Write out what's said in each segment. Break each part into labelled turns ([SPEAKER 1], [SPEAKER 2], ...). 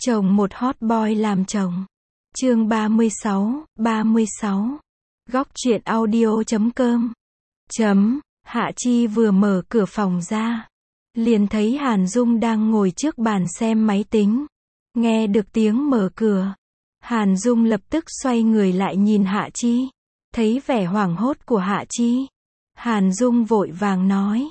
[SPEAKER 1] Chồng một hot boy làm chồng. Chương 36. Góc truyện audio.com. Hạ Chi vừa mở cửa phòng ra, liền thấy Hàn Dung đang ngồi trước bàn xem máy tính. Nghe được tiếng mở cửa, Hàn Dung lập tức xoay người lại nhìn Hạ Chi. Thấy vẻ hoảng hốt của Hạ Chi, Hàn Dung vội vàng nói: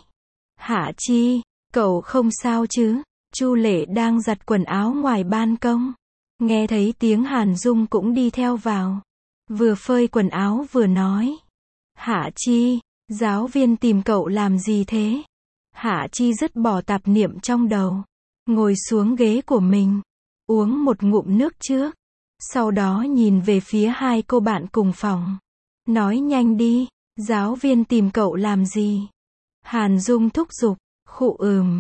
[SPEAKER 1] Hạ Chi, cậu không sao chứ? Chu Lệ đang giặt quần áo ngoài ban công. Nghe thấy tiếng Hàn Dung cũng đi theo vào. Vừa phơi quần áo vừa nói: Hạ Chi, giáo viên tìm cậu làm gì thế? Hạ Chi dứt bỏ tạp niệm trong đầu, ngồi xuống ghế của mình, uống một ngụm nước trước. Sau đó nhìn về phía hai cô bạn cùng phòng. Nói nhanh đi, giáo viên tìm cậu làm gì? Hàn Dung thúc giục. Khụ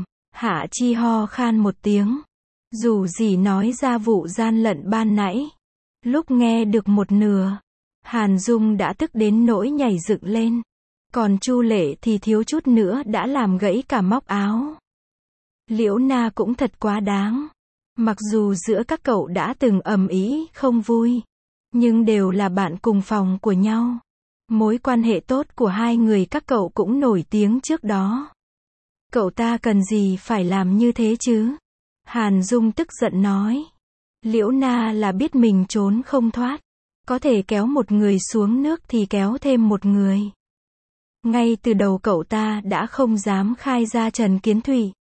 [SPEAKER 1] Hạ Chi ho khan một tiếng. Dù gì nói ra vụ gian lận ban nãy. Lúc nghe được một nửa, Hàn Dung đã tức đến nỗi nhảy dựng lên. Còn Chu Lệ thì thiếu chút nữa đã làm gãy cả móc áo. Liễu Na cũng thật quá đáng. Mặc dù giữa các cậu đã từng ầm ĩ không vui, nhưng đều là bạn cùng phòng của nhau. Mối quan hệ tốt của hai người các cậu cũng nổi tiếng trước đó. Cậu ta cần gì phải làm như thế chứ? Hàn Dung tức giận nói. Liễu Na là biết mình trốn không thoát. Có thể kéo một người xuống nước thì kéo thêm một người. Ngay từ đầu cậu ta đã không dám khai ra Trần Kiến Thụy.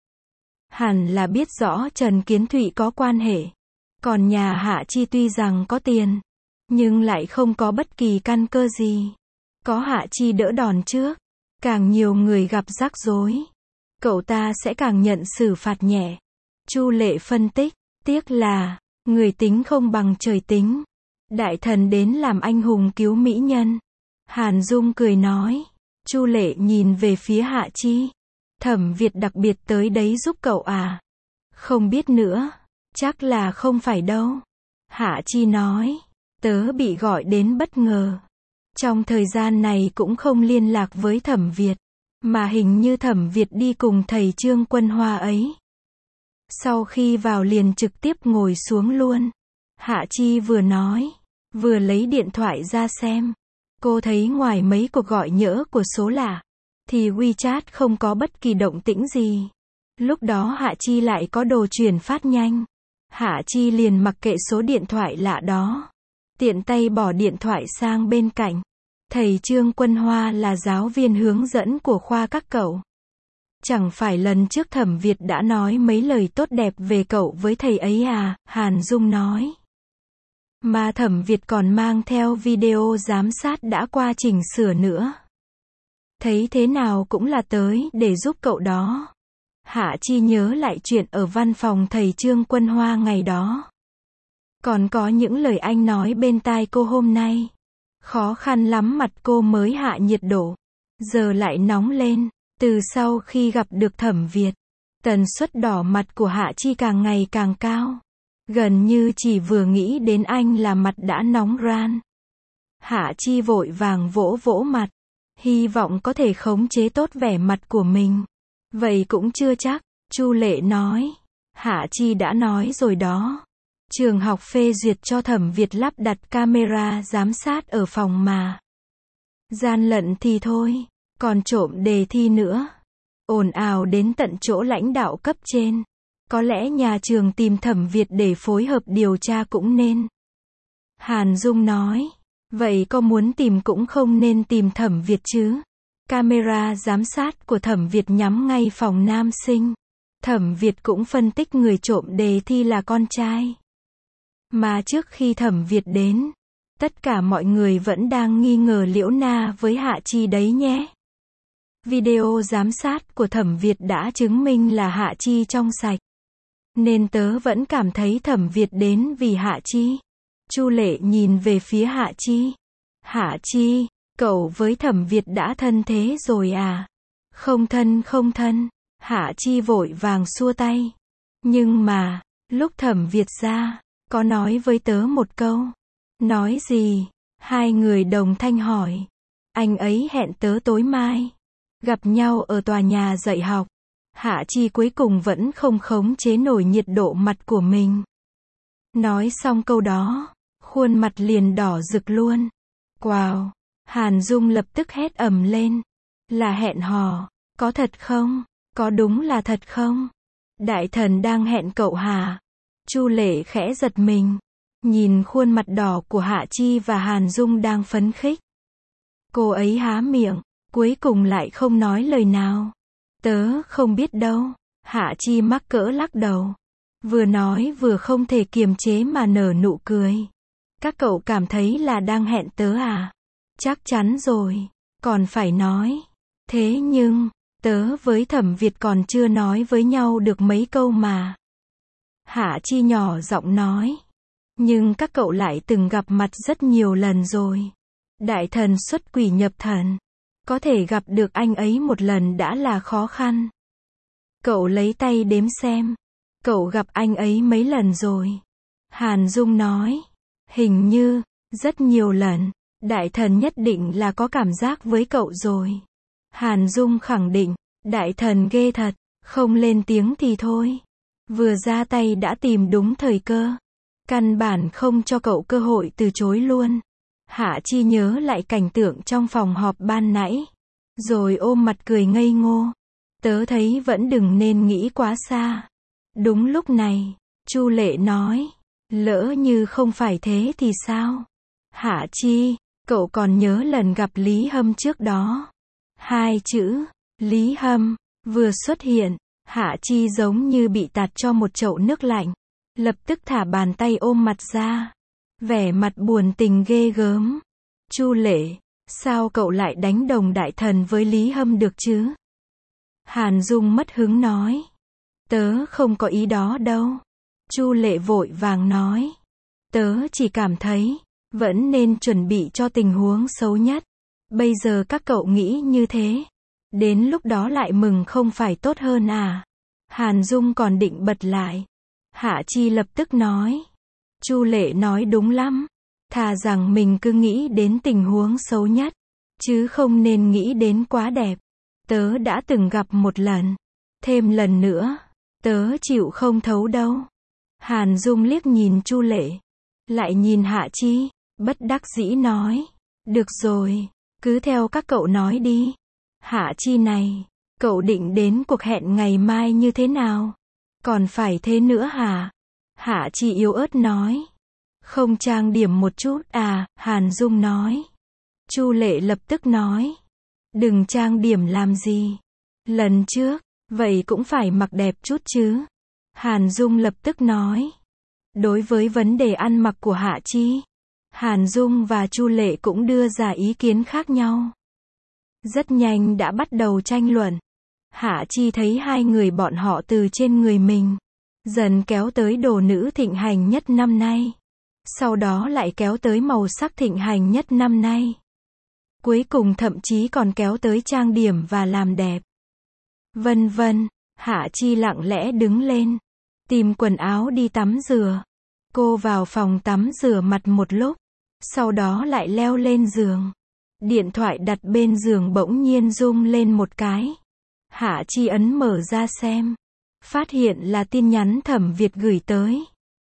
[SPEAKER 1] Hẳn là biết rõ Trần Kiến Thụy có quan hệ. Còn nhà Hạ Chi tuy rằng có tiền, nhưng lại không có bất kỳ căn cơ gì. Có Hạ Chi đỡ đòn trước, càng nhiều người gặp rắc rối, cậu ta sẽ càng nhận xử phạt nhẹ. Chu Lệ phân tích, tiếc là, người tính không bằng trời tính. Đại thần đến làm anh hùng cứu mỹ nhân. Hàn Dung cười nói. Chu Lệ nhìn về phía Hạ Chi. Thẩm Việt đặc biệt tới đấy giúp cậu à? Không biết nữa, chắc là không phải đâu. Hạ Chi nói. Tớ bị gọi đến bất ngờ. Trong thời gian này cũng không liên lạc với Thẩm Việt, mà hình như Thẩm Việt đi cùng thầy Trương Quân Hoa ấy. Sau khi vào liền trực tiếp ngồi xuống luôn. Hạ Chi vừa nói, vừa lấy điện thoại ra xem. Cô thấy ngoài mấy cuộc gọi nhỡ của số lạ, thì WeChat không có bất kỳ động tĩnh gì. Lúc đó Hạ Chi lại có đồ chuyển phát nhanh. Hạ Chi liền mặc kệ số điện thoại lạ đó. Tiện tay bỏ điện thoại sang bên cạnh. Thầy Trương Quân Hoa là giáo viên hướng dẫn của khoa các cậu. Chẳng phải lần trước Thẩm Việt đã nói mấy lời tốt đẹp về cậu với thầy ấy à? Hàn Dung nói. Mà Thẩm Việt còn mang theo video giám sát đã qua chỉnh sửa nữa. Thấy thế nào cũng là tới để giúp cậu đó. Hạ Chi nhớ lại chuyện ở văn phòng thầy Trương Quân Hoa ngày đó. Còn có những lời anh nói bên tai cô hôm nay. Khó khăn lắm mặt cô mới hạ nhiệt độ. Giờ lại nóng lên. Từ sau khi gặp được Thẩm Việt, tần suất đỏ mặt của Hạ Chi càng ngày càng cao. Gần như chỉ vừa nghĩ đến anh là mặt đã nóng ran. Hạ Chi vội vàng vỗ vỗ mặt. Hy vọng có thể khống chế tốt vẻ mặt của mình. Vậy cũng chưa chắc, Chu Lệ nói. Hạ Chi đã nói rồi đó. Trường học phê duyệt cho Thẩm Việt lắp đặt camera giám sát ở phòng mà. Gian lận thì thôi, còn trộm đề thi nữa. Ồn ào đến tận chỗ lãnh đạo cấp trên. Có lẽ nhà trường tìm Thẩm Việt để phối hợp điều tra cũng nên. Hàn Dung nói. Vậy có muốn tìm cũng không nên tìm Thẩm Việt chứ. Camera giám sát của Thẩm Việt nhắm ngay phòng nam sinh. Thẩm Việt cũng phân tích người trộm đề thi là con trai. Mà trước khi Thẩm Việt đến, tất cả mọi người vẫn đang nghi ngờ Liễu Na với Hạ Chi đấy nhé. Video giám sát của Thẩm Việt đã chứng minh là Hạ Chi trong sạch. Nên tớ vẫn cảm thấy Thẩm Việt đến vì Hạ Chi. Chu Lệ nhìn về phía Hạ Chi. Hạ Chi, cậu với Thẩm Việt đã thân thế rồi à? Không thân. Hạ Chi vội vàng xua tay. Nhưng mà, lúc Thẩm Việt ra, có nói với tớ một câu. Nói gì? Hai người đồng thanh hỏi. Anh ấy hẹn tớ tối mai. Gặp nhau ở tòa nhà dạy học. Hạ Chi cuối cùng vẫn không khống chế nổi nhiệt độ mặt của mình. Nói xong câu đó, khuôn mặt liền đỏ rực luôn. Wow! Hàn Dung lập tức hét ầm lên. Là hẹn hò, có thật không? Có đúng là thật không? Đại thần đang hẹn cậu hả? Chu Lệ khẽ giật mình, nhìn khuôn mặt đỏ của Hạ Chi và Hàn Dung đang phấn khích. Cô ấy há miệng, cuối cùng lại không nói lời nào. Tớ không biết đâu. Hạ Chi mắc cỡ lắc đầu. Vừa nói vừa không thể kiềm chế mà nở nụ cười. Các cậu cảm thấy là đang hẹn tớ à? Chắc chắn rồi, còn phải nói. Thế nhưng, tớ với Thẩm Việt còn chưa nói với nhau được mấy câu mà. Hạ Chi nhỏ giọng nói. Nhưng các cậu lại từng gặp mặt rất nhiều lần rồi. Đại thần xuất quỷ nhập thần. Có thể gặp được anh ấy một lần đã là khó khăn. Cậu lấy tay đếm xem. Cậu gặp anh ấy mấy lần rồi? Hàn Dung nói. Hình như, rất nhiều lần. Đại thần nhất định là có cảm giác với cậu rồi. Hàn Dung khẳng định. Đại thần ghê thật. Không lên tiếng thì thôi. Vừa ra tay đã tìm đúng thời cơ. Căn bản không cho cậu cơ hội từ chối luôn. Hạ Chi nhớ lại cảnh tượng trong phòng họp ban nãy. Rồi ôm mặt cười ngây ngô. Tớ thấy vẫn đừng nên nghĩ quá xa. Đúng lúc này, Chu Lệ nói. Lỡ như không phải thế thì sao? Hạ Chi, cậu còn nhớ lần gặp Lý Hâm trước đó. Hai chữ, Lý Hâm, vừa xuất hiện. Hạ Chi giống như bị tạt cho một chậu nước lạnh. Lập tức thả bàn tay ôm mặt ra. Vẻ mặt buồn tình ghê gớm. Chu Lệ, sao cậu lại đánh đồng đại thần với Lý Hâm được chứ? Hàn Dung mất hứng nói. Tớ không có ý đó đâu. Chu Lệ vội vàng nói. Tớ chỉ cảm thấy, vẫn nên chuẩn bị cho tình huống xấu nhất. Bây giờ các cậu nghĩ như thế. Đến lúc đó lại mừng không phải tốt hơn à? Hàn Dung còn định bật lại. Hạ Chi lập tức nói. Chu Lệ nói đúng lắm. Thà rằng mình cứ nghĩ đến tình huống xấu nhất. Chứ không nên nghĩ đến quá đẹp. Tớ đã từng gặp một lần. Thêm lần nữa. Tớ chịu không thấu đâu. Hàn Dung liếc nhìn Chu Lệ. Lại nhìn Hạ Chi. Bất đắc dĩ nói. Được rồi. Cứ theo các cậu nói đi. Hạ Chi này. Cậu định đến cuộc hẹn ngày mai như thế nào? Còn phải thế nữa hả? Hạ Chi yếu ớt nói. Không trang điểm một chút à? Hàn Dung nói. Chu Lệ lập tức nói. Đừng trang điểm làm gì? Lần trước, vậy cũng phải mặc đẹp chút chứ? Hàn Dung lập tức nói. Đối với vấn đề ăn mặc của Hạ Chi, Hàn Dung và Chu Lệ cũng đưa ra ý kiến khác nhau. Rất nhanh đã bắt đầu tranh luận. Hạ Chi thấy hai người bọn họ từ trên người mình dần kéo tới đồ nữ thịnh hành nhất năm nay. Sau đó lại kéo tới màu sắc thịnh hành nhất năm nay. Cuối cùng thậm chí còn kéo tới trang điểm và làm đẹp. Vân vân, Hạ Chi lặng lẽ đứng lên. Tìm quần áo đi tắm rửa. Cô vào phòng tắm rửa mặt một lúc. Sau đó lại leo lên giường. Điện thoại đặt bên giường bỗng nhiên rung lên một cái. Hạ Chi ấn mở ra xem. Phát hiện là tin nhắn Thẩm Việt gửi tới.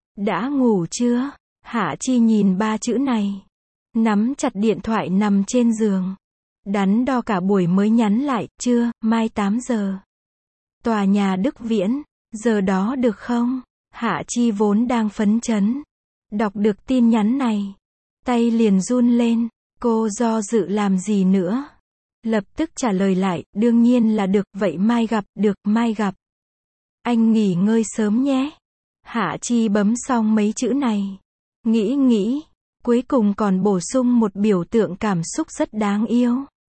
[SPEAKER 1] Đã ngủ chưa? Hạ Chi nhìn ba chữ này. Nắm chặt điện thoại nằm trên giường. Đắn đo cả buổi mới nhắn lại. Chưa, mai 8 giờ. Tòa nhà Đức Viễn. Giờ đó được không? Hạ Chi vốn đang phấn chấn. Đọc được tin nhắn này. Tay liền run lên. Cô do dự làm gì nữa? Lập tức trả lời lại. Đương nhiên là được. Vậy mai gặp. Được, mai gặp. Anh nghỉ ngơi sớm nhé. Hạ Chi bấm xong mấy chữ này. Nghĩ. Cuối cùng còn bổ sung một biểu tượng cảm xúc rất đáng yêu.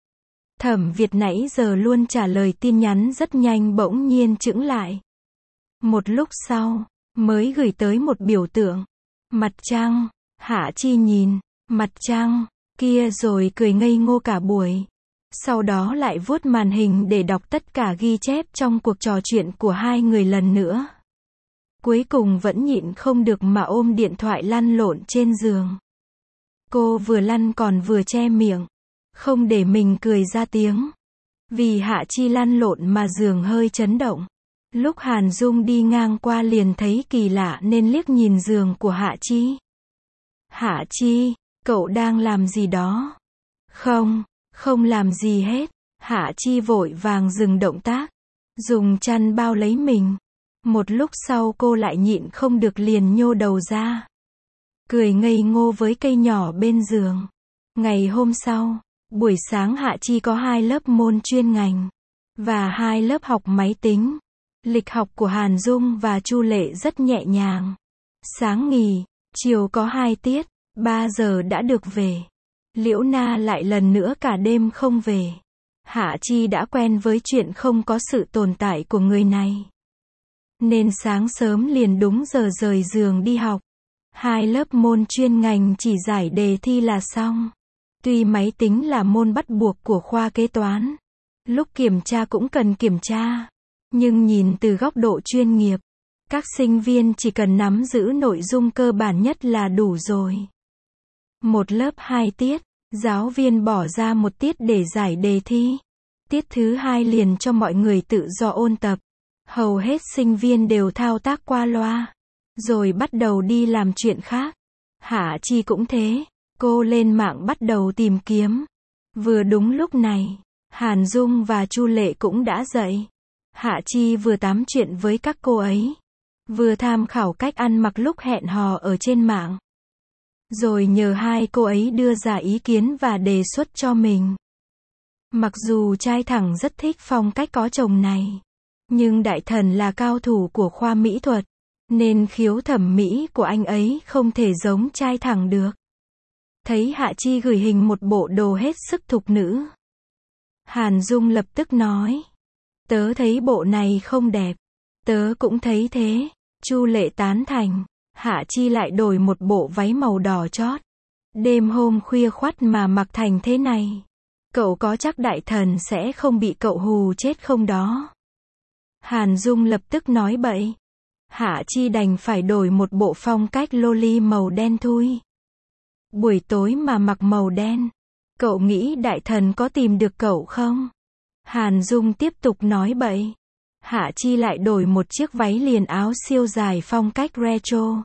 [SPEAKER 1] Thẩm Việt nãy giờ luôn trả lời tin nhắn rất nhanh bỗng nhiên chững lại. Một lúc sau, mới gửi tới một biểu tượng. Mặt trăng. Hạ Chi nhìn. Mặt trăng. Kia rồi cười ngây ngô cả buổi. Sau đó lại vuốt màn hình để đọc tất cả ghi chép trong cuộc trò chuyện của hai người lần nữa. Cuối cùng vẫn nhịn không được mà ôm điện thoại lăn lộn trên giường. Cô vừa lăn còn vừa che miệng. Không để mình cười ra tiếng. Vì Hạ Chi lăn lộn mà giường hơi chấn động. Lúc Hàn Dung đi ngang qua liền thấy kỳ lạ nên liếc nhìn giường của Hạ Chi. Hạ Chi, cậu đang làm gì đó? Không, không làm gì hết. Hạ Chi vội vàng dừng động tác, dùng chăn bao lấy mình. Một lúc sau cô lại nhịn không được liền nhô đầu ra, cười ngây ngô với cây nhỏ bên giường. Ngày hôm sau, buổi sáng Hạ Chi có 2 lớp môn chuyên ngành và 2 lớp học máy tính. Lịch học của Hàn Dung và Chu Lệ rất nhẹ nhàng. Sáng nghỉ, chiều có 2 tiết, 3 giờ đã được về. Liễu Na lại lần nữa cả đêm không về. Hạ Chi đã quen với chuyện không có sự tồn tại của người này, nên sáng sớm liền đúng giờ rời giường đi học. 2 lớp môn chuyên ngành chỉ giải đề thi là xong. Tuy máy tính là môn bắt buộc của khoa kế toán, lúc kiểm tra cũng cần kiểm tra, nhưng nhìn từ góc độ chuyên nghiệp, các sinh viên chỉ cần nắm giữ nội dung cơ bản nhất là đủ rồi. Một lớp 2 tiết, giáo viên bỏ ra 1 tiết để giải đề thi. Tiết thứ 2 liền cho mọi người tự do ôn tập. Hầu hết sinh viên đều thao tác qua loa, rồi bắt đầu đi làm chuyện khác. Hạ Chi cũng thế, cô lên mạng bắt đầu tìm kiếm. Vừa đúng lúc này, Hàn Dung và Chu Lệ cũng đã dậy. Hạ Chi vừa tám chuyện với các cô ấy, vừa tham khảo cách ăn mặc lúc hẹn hò ở trên mạng, rồi nhờ 2 cô ấy đưa ra ý kiến và đề xuất cho mình. Mặc dù trai thẳng rất thích phong cách có chồng này, nhưng đại thần là cao thủ của khoa mỹ thuật, nên khiếu thẩm mỹ của anh ấy không thể giống trai thẳng được. Thấy Hạ Chi gửi hình một bộ đồ hết sức thục nữ, Hàn Dung lập tức nói, tớ thấy bộ này không đẹp. Tớ cũng thấy thế. Chu Lệ tán thành. Hạ Chi lại đổi một bộ váy màu đỏ chót. Đêm hôm khuya khoắt mà mặc thành thế này, cậu có chắc đại thần sẽ không bị cậu hù chết không đó? Hàn Dung lập tức nói bậy. Hạ Chi đành phải đổi một bộ phong cách loli màu đen thui. Buổi tối mà mặc màu đen, cậu nghĩ đại thần có tìm được cậu không? Hàn Dung tiếp tục nói bậy. Hạ Chi lại đổi một chiếc váy liền áo siêu dài phong cách retro.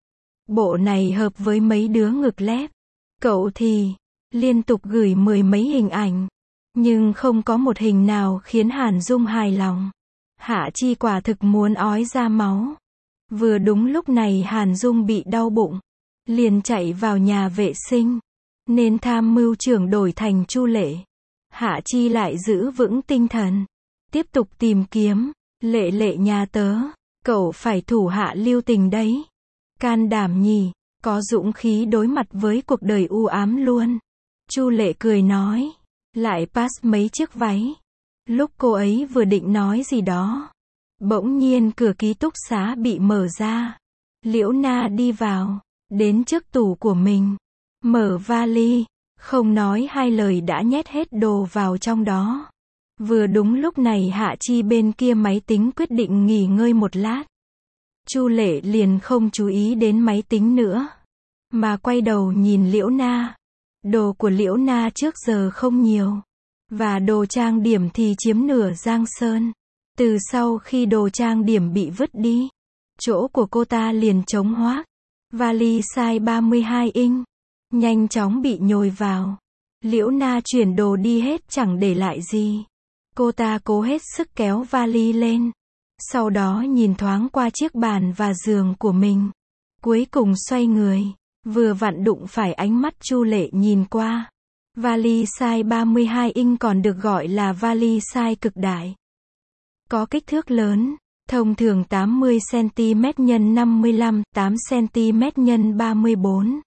[SPEAKER 1] Bộ này hợp với mấy đứa ngực lép. Cậu thì liên tục gửi 10 mấy hình ảnh, nhưng không có một hình nào khiến Hàn Dung hài lòng. Hạ Chi quả thực muốn ói ra máu. Vừa đúng lúc này Hàn Dung bị đau bụng, liền chạy vào nhà vệ sinh, nên tham mưu trưởng đổi thành Chu Lệ. Hạ Chi lại giữ vững tinh thần, tiếp tục tìm kiếm. Lệ Lệ nhà tớ, cậu phải thủ hạ lưu tình đấy. Can đảm nhỉ, có dũng khí đối mặt với cuộc đời u ám luôn. Chu Lệ cười nói, lại pass mấy chiếc váy. Lúc cô ấy vừa định nói gì đó, bỗng nhiên cửa ký túc xá bị mở ra. Liễu Na đi vào, đến trước tủ của mình, mở vali, không nói hai lời đã nhét hết đồ vào trong đó. Vừa đúng lúc này Hạ Chi bên kia máy tính quyết định nghỉ ngơi một lát. Chu Lệ liền không chú ý đến máy tính nữa, mà quay đầu nhìn Liễu Na. Đồ của Liễu Na trước giờ không nhiều, và đồ trang điểm thì chiếm nửa giang sơn. Từ sau khi đồ trang điểm bị vứt đi, chỗ của cô ta liền trống hoác. Vali size 32 inch nhanh chóng bị nhồi vào. Liễu Na chuyển đồ đi hết chẳng để lại gì. Cô ta cố hết sức kéo vali lên, sau đó nhìn thoáng qua chiếc bàn và giường của mình, cuối cùng xoay người, vừa vặn đụng phải ánh mắt Chu Lệ nhìn qua. Vali size 32 inch còn được gọi là vali size cực đại, có kích thước lớn, thông thường 80cm x 55, 8cm x 34,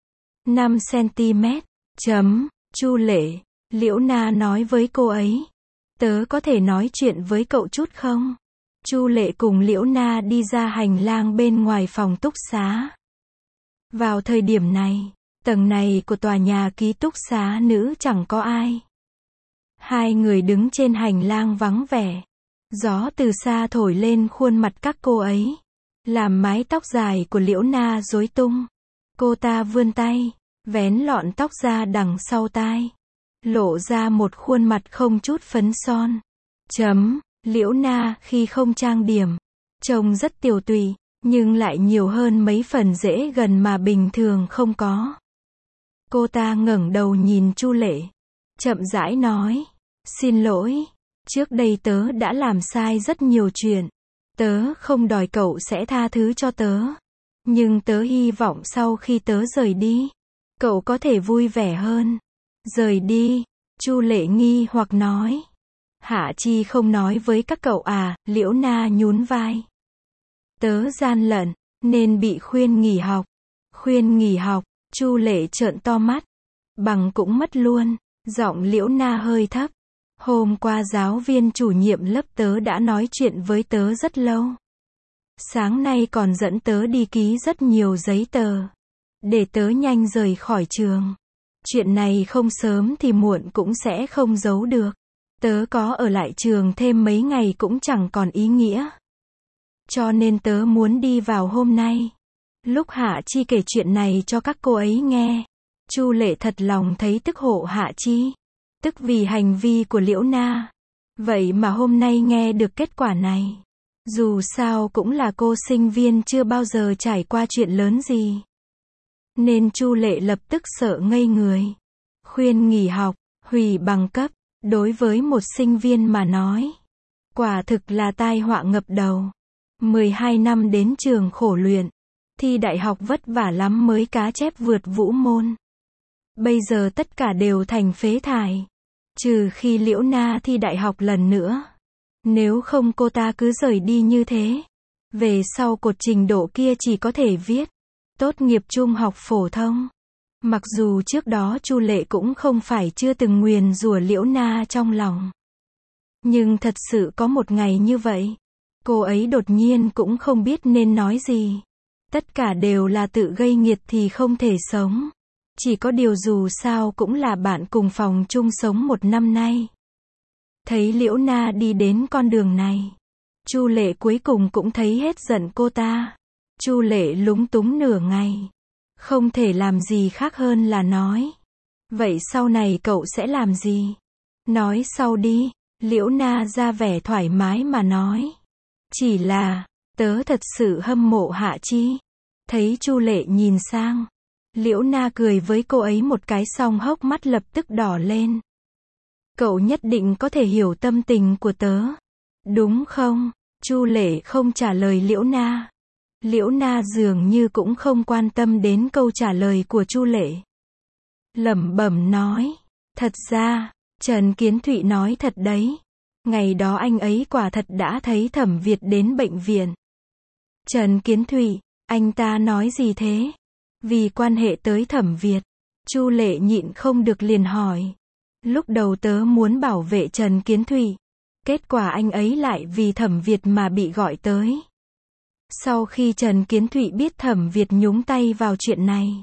[SPEAKER 1] 5cm. Chu Lệ, Liễu Na nói với cô ấy, tớ có thể nói chuyện với cậu chút không? Chu Lệ cùng Liễu Na đi ra hành lang bên ngoài phòng túc xá. Vào thời điểm này, tầng này của tòa nhà ký túc xá nữ chẳng có ai. Hai người đứng trên hành lang vắng vẻ. Gió từ xa thổi lên khuôn mặt các cô ấy, làm mái tóc dài của Liễu Na rối tung. Cô ta vươn tay, vén lọn tóc ra đằng sau tai, lộ ra một khuôn mặt không chút phấn son. Liễu Na khi không trang điểm, trông rất tiều tụy, nhưng lại nhiều hơn mấy phần dễ gần mà bình thường không có. Cô ta ngẩng đầu nhìn Chu Lệ, chậm rãi nói, xin lỗi, trước đây tớ đã làm sai rất nhiều chuyện. Tớ không đòi cậu sẽ tha thứ cho tớ. Nhưng tớ hy vọng sau khi tớ rời đi, cậu có thể vui vẻ hơn. Rời đi, Chu Lệ nghi hoặc nói. Hạ Chi không nói với các cậu à, Liễu Na nhún vai. Tớ gian lận, nên bị khuyên nghỉ học. Khuyên nghỉ học, Chu Lệ trợn to mắt. Bằng cũng mất luôn, giọng Liễu Na hơi thấp. Hôm qua giáo viên chủ nhiệm lớp tớ đã nói chuyện với tớ rất lâu. Sáng nay còn dẫn tớ đi ký rất nhiều giấy tờ, để tớ nhanh rời khỏi trường. Chuyện này không sớm thì muộn cũng sẽ không giấu được. Tớ có ở lại trường thêm mấy ngày cũng chẳng còn ý nghĩa. Cho nên tớ muốn đi vào hôm nay. Lúc Hạ Chi kể chuyện này cho các cô ấy nghe, Chu Lệ thật lòng thấy tức hộ Hạ Chi. Tức vì hành vi của Liễu Na. Vậy mà hôm nay nghe được kết quả này. Dù sao cũng là cô sinh viên chưa bao giờ trải qua chuyện lớn gì. Nên Chu Lệ lập tức sợ ngây người. Khuyên nghỉ học, hủy bằng cấp, đối với một sinh viên mà nói, quả thực là tai họa ngập đầu. 12 năm đến trường khổ luyện, thi đại học vất vả lắm mới cá chép vượt vũ môn. Bây giờ tất cả đều thành phế thải. Trừ khi Liễu Na thi đại học lần nữa. Nếu không cô ta cứ rời đi như thế. Về sau cột trình độ kia chỉ có thể viết tốt nghiệp trung học phổ thông. Mặc dù trước đó Chu Lệ cũng không phải chưa từng nguyền rủa Liễu Na trong lòng. Nhưng thật sự có một ngày như vậy. Cô ấy đột nhiên cũng không biết nên nói gì. Tất cả đều là tự gây nghiệt thì không thể sống. Chỉ có điều dù sao cũng là bạn cùng phòng chung sống 1 năm nay. Thấy Liễu Na đi đến con đường này, Chu Lệ cuối cùng cũng thấy hết giận cô ta. Chu Lệ lúng túng nửa ngày. Không thể làm gì khác hơn là nói. Vậy sau này cậu sẽ làm gì? Nói sau đi. Liễu Na ra vẻ thoải mái mà nói. Chỉ là, tớ thật sự hâm mộ Hạ Chi. Thấy Chu Lệ nhìn sang. Liễu Na cười với cô ấy một cái xong hốc mắt lập tức đỏ lên. Cậu nhất định có thể hiểu tâm tình của tớ. Đúng không? Chu Lệ không trả lời Liễu Na. Liễu Na dường như cũng không quan tâm đến câu trả lời của Chu Lệ. Lẩm bẩm nói. Thật ra, Trần Kiến Thụy nói thật đấy. Ngày đó anh ấy quả thật đã thấy Thẩm Việt đến bệnh viện. Trần Kiến Thụy, anh ta nói gì thế? Vì quan hệ tới Thẩm Việt. Chu Lệ nhịn không được liền hỏi. Lúc đầu tớ muốn bảo vệ Trần Kiến Thụy. Kết quả anh ấy lại vì Thẩm Việt mà bị gọi tới. Sau khi Trần Kiến Thụy biết Thẩm Việt nhúng tay vào chuyện này,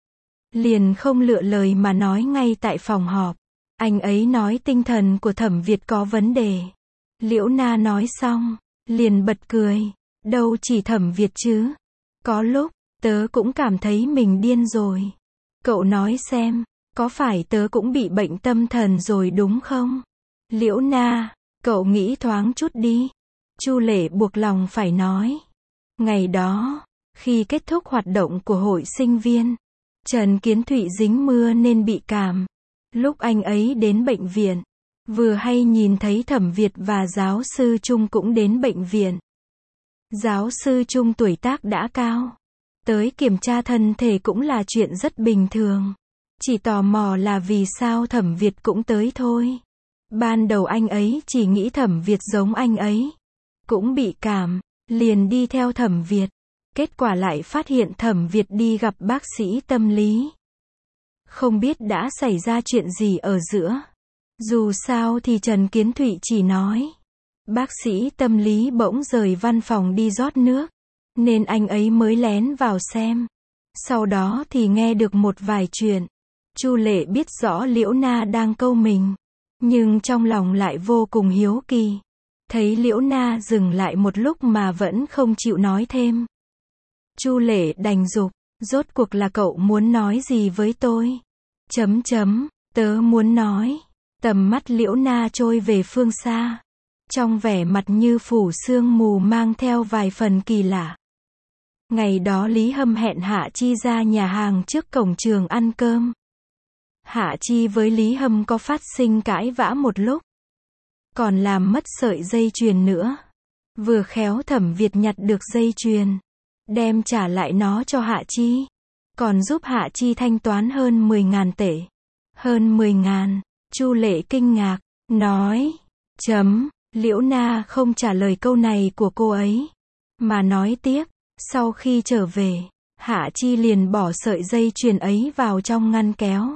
[SPEAKER 1] liền không lựa lời mà nói ngay tại phòng họp. Anh ấy nói tinh thần của Thẩm Việt có vấn đề. Liễu Na nói xong, liền bật cười. Đâu chỉ Thẩm Việt chứ. Có lúc, tớ cũng cảm thấy mình điên rồi. Cậu nói xem, có phải tớ cũng bị bệnh tâm thần rồi đúng không? Liễu Na, cậu nghĩ thoáng chút đi. Chu Lệ buộc lòng phải nói. Ngày đó, khi kết thúc hoạt động của hội sinh viên, Trần Kiến Thụy dính mưa nên bị cảm. Lúc anh ấy đến bệnh viện, vừa hay nhìn thấy Thẩm Việt và giáo sư Trung cũng đến bệnh viện. Giáo sư Trung tuổi tác đã cao. Tới kiểm tra thân thể cũng là chuyện rất bình thường. Chỉ tò mò là vì sao Thẩm Việt cũng tới thôi. Ban đầu anh ấy chỉ nghĩ Thẩm Việt giống anh ấy. Cũng bị cảm, liền đi theo Thẩm Việt. Kết quả lại phát hiện Thẩm Việt đi gặp bác sĩ tâm lý. Không biết đã xảy ra chuyện gì ở giữa. Dù sao thì Trần Kiến Thụy chỉ nói. Bác sĩ tâm lý bỗng rời văn phòng đi rót nước. Nên anh ấy mới lén vào xem. Sau đó thì nghe được một vài chuyện. Chu Lệ biết rõ Liễu Na đang câu mình. Nhưng trong lòng lại vô cùng hiếu kỳ. Thấy Liễu Na dừng lại một lúc mà vẫn không chịu nói thêm. Chu Lệ đành giục. Rốt cuộc là cậu muốn nói gì với tôi? Tớ muốn nói. Tầm mắt Liễu Na trôi về phương xa. trong vẻ mặt như phủ sương mù mang theo vài phần kỳ lạ. Ngày đó Lý Hâm hẹn Hạ Chi ra nhà hàng trước cổng trường ăn cơm. Hạ Chi với Lý Hâm có phát sinh cãi vã một lúc. Còn làm mất sợi dây chuyền nữa. Vừa khéo Thẩm Việt nhặt được dây chuyền, đem trả lại nó cho Hạ Chi. Còn giúp Hạ Chi thanh toán hơn 10.000 tệ. Hơn 10.000, Chu Lệ kinh ngạc, nói, Liễu Na không trả lời câu này của cô ấy, mà nói tiếp, sau khi trở về, Hạ Chi liền bỏ sợi dây chuyền ấy vào trong ngăn kéo.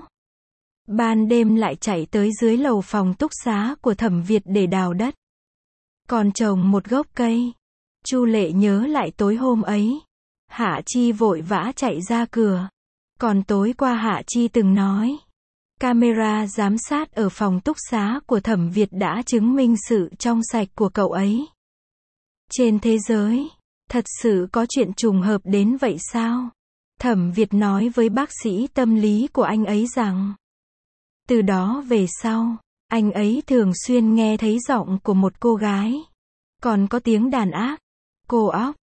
[SPEAKER 1] Ban đêm lại chạy tới dưới lầu phòng túc xá của Thẩm Việt để đào đất. Còn trồng một gốc cây. Chu Lệ nhớ lại tối hôm ấy. Hạ Chi vội vã chạy ra cửa. Còn tối qua Hạ Chi từng nói. Camera giám sát ở phòng túc xá của Thẩm Việt đã chứng minh sự trong sạch của cậu ấy. Trên thế giới, thật sự có chuyện trùng hợp đến vậy sao? Thẩm Việt nói với bác sĩ tâm lý của anh ấy rằng. Từ đó về sau, anh ấy thường xuyên nghe thấy giọng của một cô gái. Còn có tiếng đàn ác. Cô óc,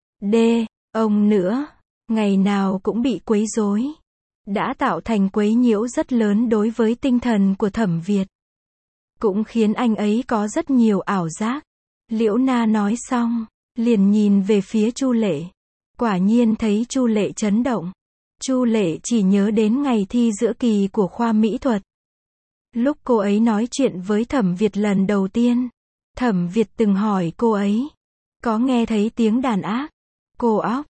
[SPEAKER 1] ông nữa. Ngày nào cũng bị quấy rối. Đã tạo thành quấy nhiễu rất lớn đối với tinh thần của Thẩm Việt. Cũng khiến anh ấy có rất nhiều ảo giác. Liễu Na nói xong, liền nhìn về phía Chu Lệ. Quả nhiên thấy Chu Lệ chấn động. Chu Lệ chỉ nhớ đến ngày thi giữa kỳ của khoa mỹ thuật. Lúc cô ấy nói chuyện với Thẩm Việt lần đầu tiên, Thẩm Việt từng hỏi cô ấy, có nghe thấy tiếng đàn ác? Cô óc,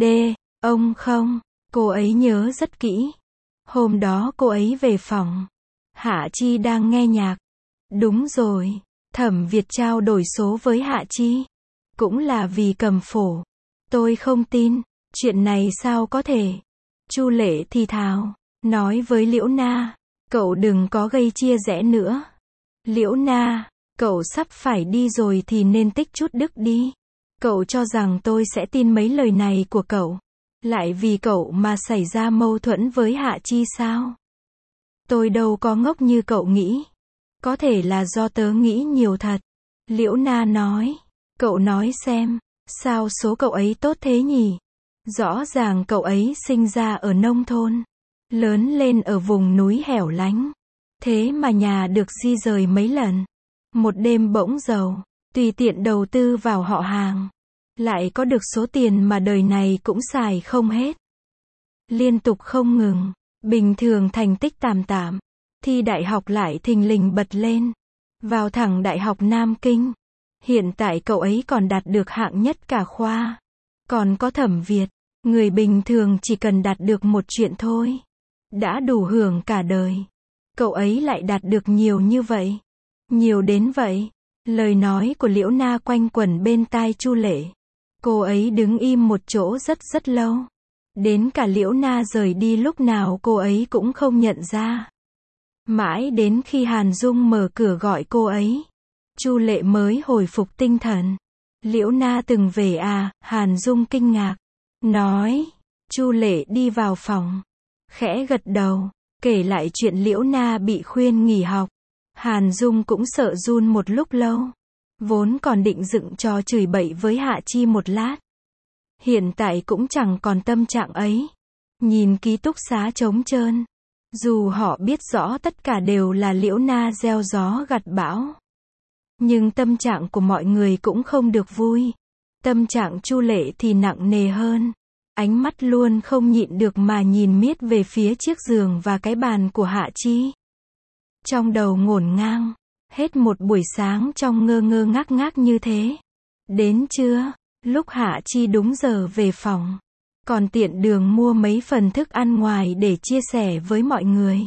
[SPEAKER 1] ông không, cô ấy nhớ rất kỹ. Hôm đó cô ấy về phòng, Hạ Chi đang nghe nhạc. Đúng rồi, Thẩm Việt trao đổi số với Hạ Chi. Cũng là vì cầm phổ. Tôi không tin, chuyện này sao có thể? Chu Lệ thì thào, nói với Liễu Na. Cậu đừng có gây chia rẽ nữa. Liễu Na, cậu sắp phải đi rồi thì nên tích chút đức đi. Cậu cho rằng tôi sẽ tin mấy lời này của cậu. Lại vì cậu mà xảy ra mâu thuẫn với Hạ Chi sao? Tôi đâu có ngốc như cậu nghĩ. Có thể là do tớ nghĩ nhiều thật. Liễu Na nói. Cậu nói xem, sao số cậu ấy tốt thế nhỉ? Rõ ràng cậu ấy sinh ra ở nông thôn. Lớn lên ở vùng núi hẻo lánh. Thế mà nhà được di rời mấy lần. Một đêm bỗng giàu, tùy tiện đầu tư vào họ hàng. Lại có được số tiền mà đời này cũng xài không hết. Liên tục không ngừng, bình thường thành tích tạm tạm. Thi đại học lại thình lình bật lên. Vào thẳng Đại học Nam Kinh. Hiện tại cậu ấy còn đạt được hạng nhất cả khoa. Còn có Thẩm Việt, người bình thường chỉ cần đạt được một chuyện thôi. Đã đủ hưởng cả đời. Cậu ấy lại đạt được nhiều như vậy. Nhiều đến vậy. Lời nói của Liễu Na quanh quẩn bên tai Chu Lệ. Cô ấy đứng im một chỗ rất lâu. Đến cả Liễu Na rời đi lúc nào cô ấy cũng không nhận ra. Mãi đến khi Hàn Dung mở cửa gọi cô ấy, Chu Lệ mới hồi phục tinh thần. Liễu Na từng về à? Hàn Dung kinh ngạc. Nói. Chu Lệ đi vào phòng. Khẽ gật đầu, kể lại chuyện Liễu Na bị khuyên nghỉ học. Hàn Dung cũng sợ run một lúc lâu. Vốn còn định dựng trò chửi bậy với Hạ Chi một lát. Hiện tại cũng chẳng còn tâm trạng ấy. Nhìn ký túc xá trống trơn. Dù họ biết rõ tất cả đều là Liễu Na gieo gió gặt bão. Nhưng tâm trạng của mọi người cũng không được vui. Tâm trạng Chu Lệ thì nặng nề hơn. Ánh mắt luôn không nhịn được mà nhìn miết về phía chiếc giường và cái bàn của Hạ Chi. Trong đầu ngổn ngang. Hết một buổi sáng trong ngơ ngơ ngác ngác như thế. Đến trưa, lúc Hạ Chi đúng giờ về phòng. Còn tiện đường mua mấy phần thức ăn ngoài để chia sẻ với mọi người.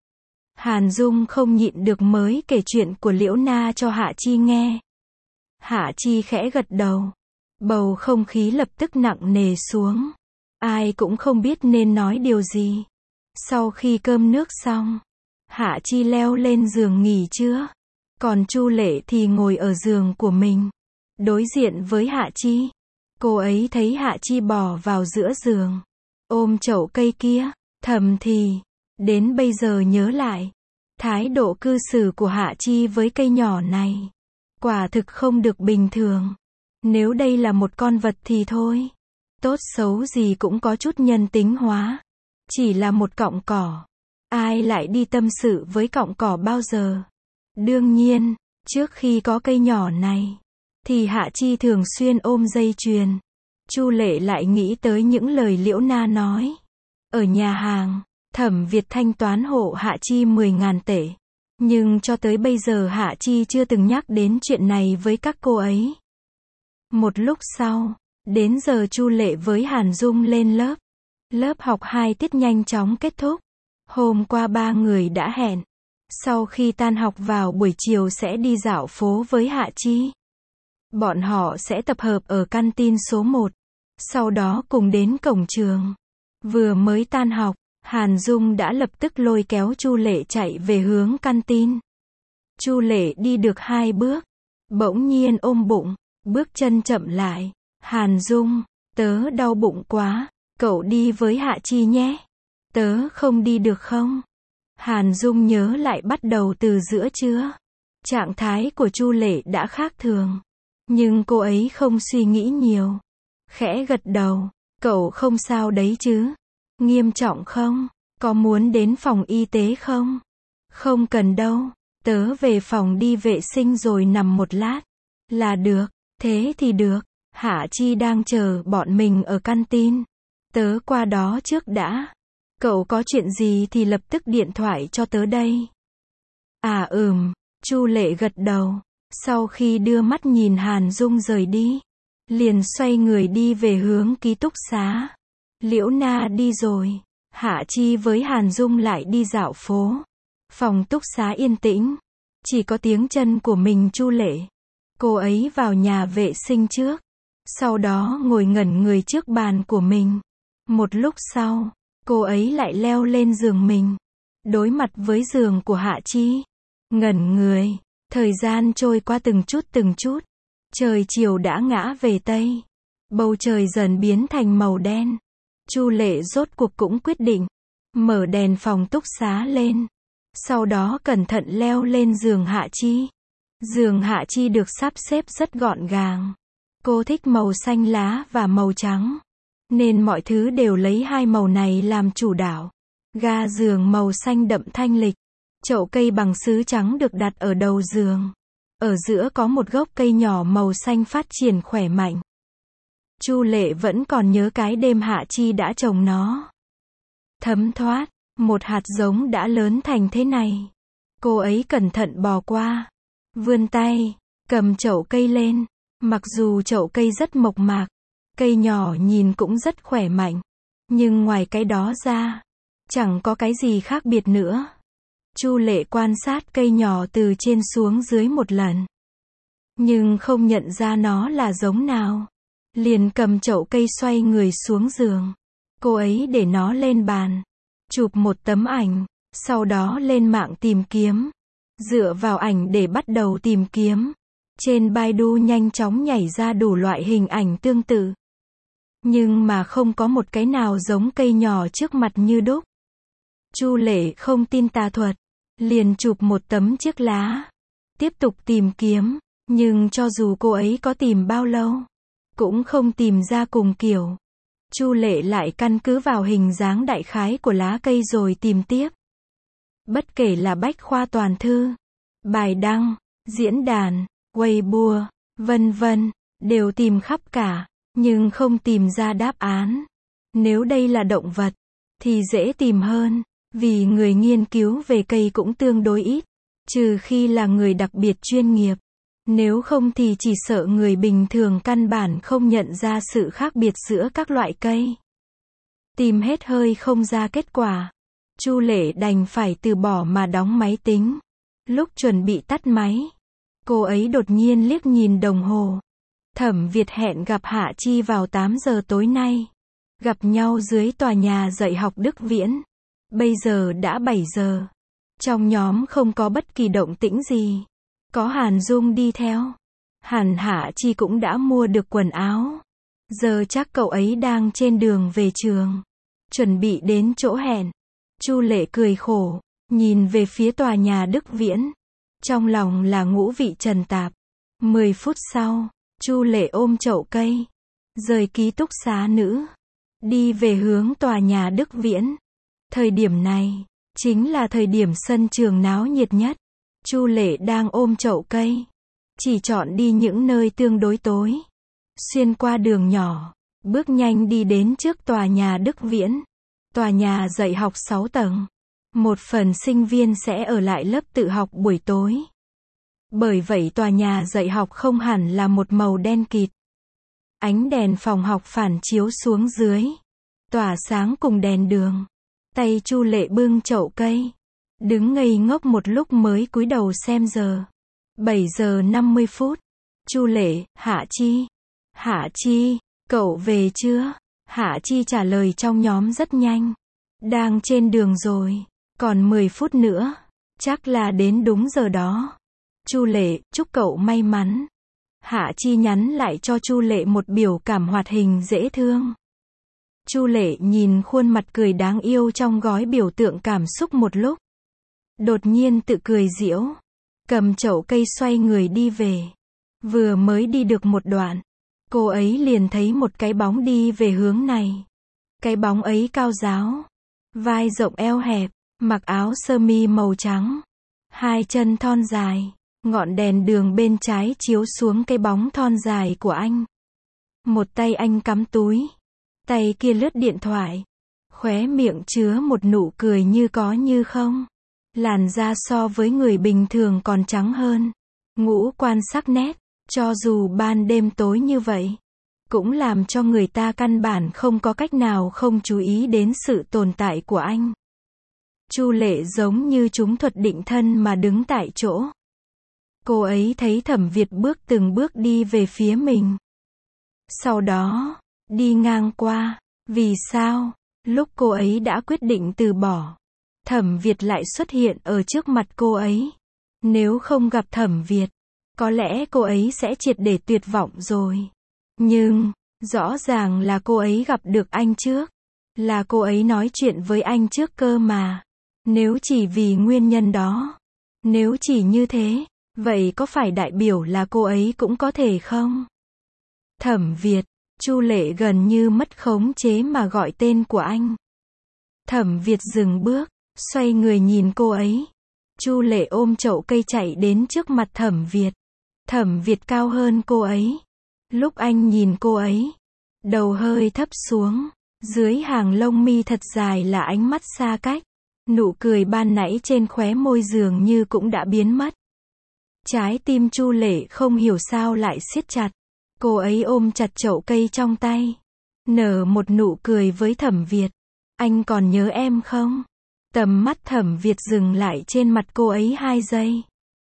[SPEAKER 1] Hàn Dung không nhịn được mới kể chuyện của Liễu Na cho Hạ Chi nghe. Hạ Chi khẽ gật đầu. Bầu không khí lập tức nặng nề xuống. Ai cũng không biết nên nói điều gì. Sau khi cơm nước xong, Hạ Chi leo lên giường nghỉ trưa. Còn Chu Lệ thì ngồi ở giường của mình. Đối diện với Hạ Chi. Cô ấy thấy Hạ Chi bò vào giữa giường. Ôm chậu cây kia. Thầm thì. Đến bây giờ nhớ lại. Thái độ cư xử của Hạ Chi với cây nhỏ này. Quả thực không được bình thường. Nếu đây là một con vật thì thôi. Tốt xấu gì cũng có chút nhân tính hóa. Chỉ là một cọng cỏ. Ai lại đi tâm sự với cọng cỏ bao giờ? Đương nhiên, trước khi có cây nhỏ này, thì Hạ Chi thường xuyên ôm dây chuyền. Chu Lệ lại nghĩ tới những lời Liễu Na nói. Ở nhà hàng, Thẩm Việt thanh toán hộ Hạ Chi 10.000 tệ. Nhưng cho tới bây giờ Hạ Chi chưa từng nhắc đến chuyện này với các cô ấy. Một lúc sau, đến giờ Chu Lệ với Hàn Dung lên lớp. Lớp học 2 tiết nhanh chóng kết thúc. Hôm qua ba người đã hẹn. Sau khi tan học vào buổi chiều sẽ đi dạo phố với Hạ Chi. Bọn họ sẽ tập hợp ở căn tin số 1. Sau đó cùng đến cổng trường. Vừa mới tan học, Hàn Dung đã lập tức lôi kéo Chu Lệ chạy về hướng căn tin. Chu Lệ đi được 2 bước. Bỗng nhiên ôm bụng. Bước chân chậm lại. Hàn Dung, tớ đau bụng quá. Cậu đi với Hạ Chi nhé. Tớ không đi được không? Hàn Dung nhớ lại bắt đầu từ giữa trưa. Trạng thái của Chu Lệ đã khác thường. Nhưng cô ấy không suy nghĩ nhiều. Khẽ gật đầu. Cậu không sao đấy chứ? Nghiêm trọng không? Có muốn đến phòng y tế không? Không cần đâu. Tớ về phòng đi vệ sinh rồi nằm một lát. Là được. Thế thì được. Hạ Chi đang chờ bọn mình ở căn tin. Tớ qua đó trước đã. Cậu có chuyện gì thì lập tức điện thoại cho tớ đây. À Chu Lệ gật đầu. Sau khi đưa mắt nhìn Hàn Dung rời đi, liền xoay người đi về hướng ký túc xá. Liễu Na đi rồi. Hạ Chi với Hàn Dung lại đi dạo phố. Phòng túc xá yên tĩnh. Chỉ có tiếng chân của mình Chu Lệ. Cô ấy vào nhà vệ sinh trước. Sau đó ngồi ngẩn người trước bàn của mình. Một lúc sau, cô ấy lại leo lên giường mình. Đối mặt với giường của Hạ Chi. Ngẩn người. Thời gian trôi qua từng chút. Trời chiều đã ngã về Tây. Bầu trời dần biến thành màu đen. Chu Lệ rốt cuộc cũng quyết định. Mở đèn phòng túc xá lên. Sau đó cẩn thận leo lên giường Hạ Chi. Giường Hạ Chi được sắp xếp rất gọn gàng. Cô thích màu xanh lá và màu trắng. Nên mọi thứ đều lấy hai màu này làm chủ đạo. Ga giường màu xanh đậm thanh lịch. Chậu cây bằng sứ trắng được đặt ở đầu giường. Ở giữa có một gốc cây nhỏ màu xanh phát triển khỏe mạnh. Chu Lệ vẫn còn nhớ cái đêm Hạ Chi đã trồng nó. Thấm thoát, một hạt giống đã lớn thành thế này. Cô ấy cẩn thận bò qua. Vươn tay, cầm chậu cây lên. Mặc dù chậu cây rất mộc mạc, cây nhỏ nhìn cũng rất khỏe mạnh. Nhưng ngoài cái đó ra, chẳng có cái gì khác biệt nữa. Chu Lệ quan sát cây nhỏ từ trên xuống dưới một lần. Nhưng không nhận ra nó là giống nào. Liền cầm chậu cây xoay người xuống giường. Cô ấy để nó lên bàn. Chụp một tấm ảnh. Sau đó lên mạng tìm kiếm. Dựa vào ảnh để bắt đầu tìm kiếm. Trên Baidu nhanh chóng nhảy ra đủ loại hình ảnh tương tự. Nhưng mà không có một cái nào giống cây nhỏ trước mặt như đúc. Chu Lệ không tin tà thuật. Liền chụp một tấm chiếc lá. Tiếp tục tìm kiếm. Nhưng cho dù cô ấy có tìm bao lâu, cũng không tìm ra cùng kiểu. Chu Lệ lại căn cứ vào hình dáng đại khái của lá cây rồi tìm tiếp. Bất kể là bách khoa toàn thư, bài đăng, diễn đàn, Weibo, vân vân, đều tìm khắp cả, nhưng không tìm ra đáp án. Nếu đây là động vật, thì dễ tìm hơn, vì người nghiên cứu về cây cũng tương đối ít, trừ khi là người đặc biệt chuyên nghiệp. Nếu không thì chỉ sợ người bình thường căn bản không nhận ra sự khác biệt giữa các loại cây. Tìm hết hơi không ra kết quả. Chu Lệ đành phải từ bỏ mà đóng máy tính. Lúc chuẩn bị tắt máy, cô ấy đột nhiên liếc nhìn đồng hồ. Thẩm Việt hẹn gặp Hạ Chi vào 8 giờ tối nay. Gặp nhau dưới tòa nhà dạy học Đức Viễn. Bây giờ đã 7 giờ. Trong nhóm không có bất kỳ động tĩnh gì. Có Hàn Dung đi theo. Hẳn Hạ Chi cũng đã mua được quần áo. Giờ chắc cậu ấy đang trên đường về trường. Chuẩn bị đến chỗ hẹn. Chu Lệ cười khổ. Nhìn về phía tòa nhà Đức Viễn. Trong lòng là ngũ vị trần tạp. 10 phút sau, Chu Lệ ôm chậu cây, rời ký túc xá nữ, đi về hướng tòa nhà Đức Viễn. Thời điểm này, chính là thời điểm sân trường náo nhiệt nhất. Chu Lệ đang ôm chậu cây, chỉ chọn đi những nơi tương đối tối, xuyên qua đường nhỏ, bước nhanh đi đến trước tòa nhà Đức Viễn. Tòa nhà dạy học 6 tầng. Một phần sinh viên sẽ ở lại lớp tự học buổi tối. Bởi vậy tòa nhà dạy học không hẳn là một màu đen kịt. Ánh đèn phòng học phản chiếu xuống dưới, tỏa sáng cùng đèn đường. Tay Chu Lệ bưng chậu cây, đứng ngây ngốc một lúc mới cúi đầu xem giờ. 7 giờ 50 phút. Chu Lệ, Hạ Chi. Hạ Chi, cậu về chưa? Hạ Chi trả lời trong nhóm rất nhanh. Đang trên đường rồi, còn 10 phút nữa, chắc là đến đúng giờ đó. Chu Lệ, chúc cậu may mắn. Hạ Chi nhắn lại cho Chu Lệ một biểu cảm hoạt hình dễ thương. Chu Lệ nhìn khuôn mặt cười đáng yêu trong gói biểu tượng cảm xúc một lúc. Đột nhiên tự cười giễu, cầm chậu cây xoay người đi về. Vừa mới đi được một đoạn, cô ấy liền thấy một cái bóng đi về hướng này. Cái bóng ấy cao ráo, vai rộng eo hẹp, mặc áo sơ mi màu trắng, hai chân thon dài, ngọn đèn đường bên trái chiếu xuống cái bóng thon dài của anh. Một tay anh cắm túi, tay kia lướt điện thoại, khóe miệng chứa một nụ cười như có như không. Làn da so với người bình thường còn trắng hơn, ngũ quan sắc nét, cho dù ban đêm tối như vậy, cũng làm cho người ta căn bản không có cách nào không chú ý đến sự tồn tại của anh. Chu Lệ giống như trúng thuật định thân mà đứng tại chỗ. Cô ấy thấy Thẩm Việt bước từng bước đi về phía mình. Sau đó, đi ngang qua. Vì sao? Lúc cô ấy đã quyết định từ bỏ, Thẩm Việt lại xuất hiện ở trước mặt cô ấy. Nếu không gặp Thẩm Việt, có lẽ cô ấy sẽ triệt để tuyệt vọng rồi. Nhưng, rõ ràng là cô ấy gặp được anh trước. Là cô ấy nói chuyện với anh trước cơ mà. Nếu chỉ vì nguyên nhân đó, nếu chỉ như thế, vậy có phải đại biểu là cô ấy cũng có thể không? Thẩm Việt, Chu Lệ gần như mất khống chế mà gọi tên của anh. Thẩm Việt dừng bước, xoay người nhìn cô ấy. Chu Lệ ôm chậu cây chạy đến trước mặt Thẩm Việt. Thẩm Việt cao hơn cô ấy. Lúc anh nhìn cô ấy, đầu hơi thấp xuống, dưới hàng lông mi thật dài là ánh mắt xa cách. Nụ cười ban nãy trên khóe môi dường như cũng đã biến mất. Trái tim Chu Lệ không hiểu sao lại siết chặt. Cô ấy ôm chặt chậu cây trong tay, nở một nụ cười với Thẩm Việt. Anh còn nhớ em không? Tầm mắt Thẩm Việt dừng lại trên mặt cô ấy 2 giây.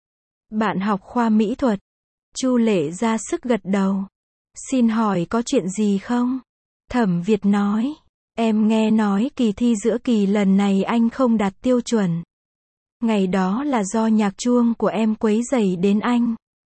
[SPEAKER 1] Bạn học khoa mỹ thuật. Chu Lệ ra sức gật đầu. Xin hỏi có chuyện gì không? Thẩm Việt nói. Em nghe nói kỳ thi giữa kỳ lần này anh không đạt tiêu chuẩn. Ngày đó là do nhạc chuông của em quấy rầy đến anh.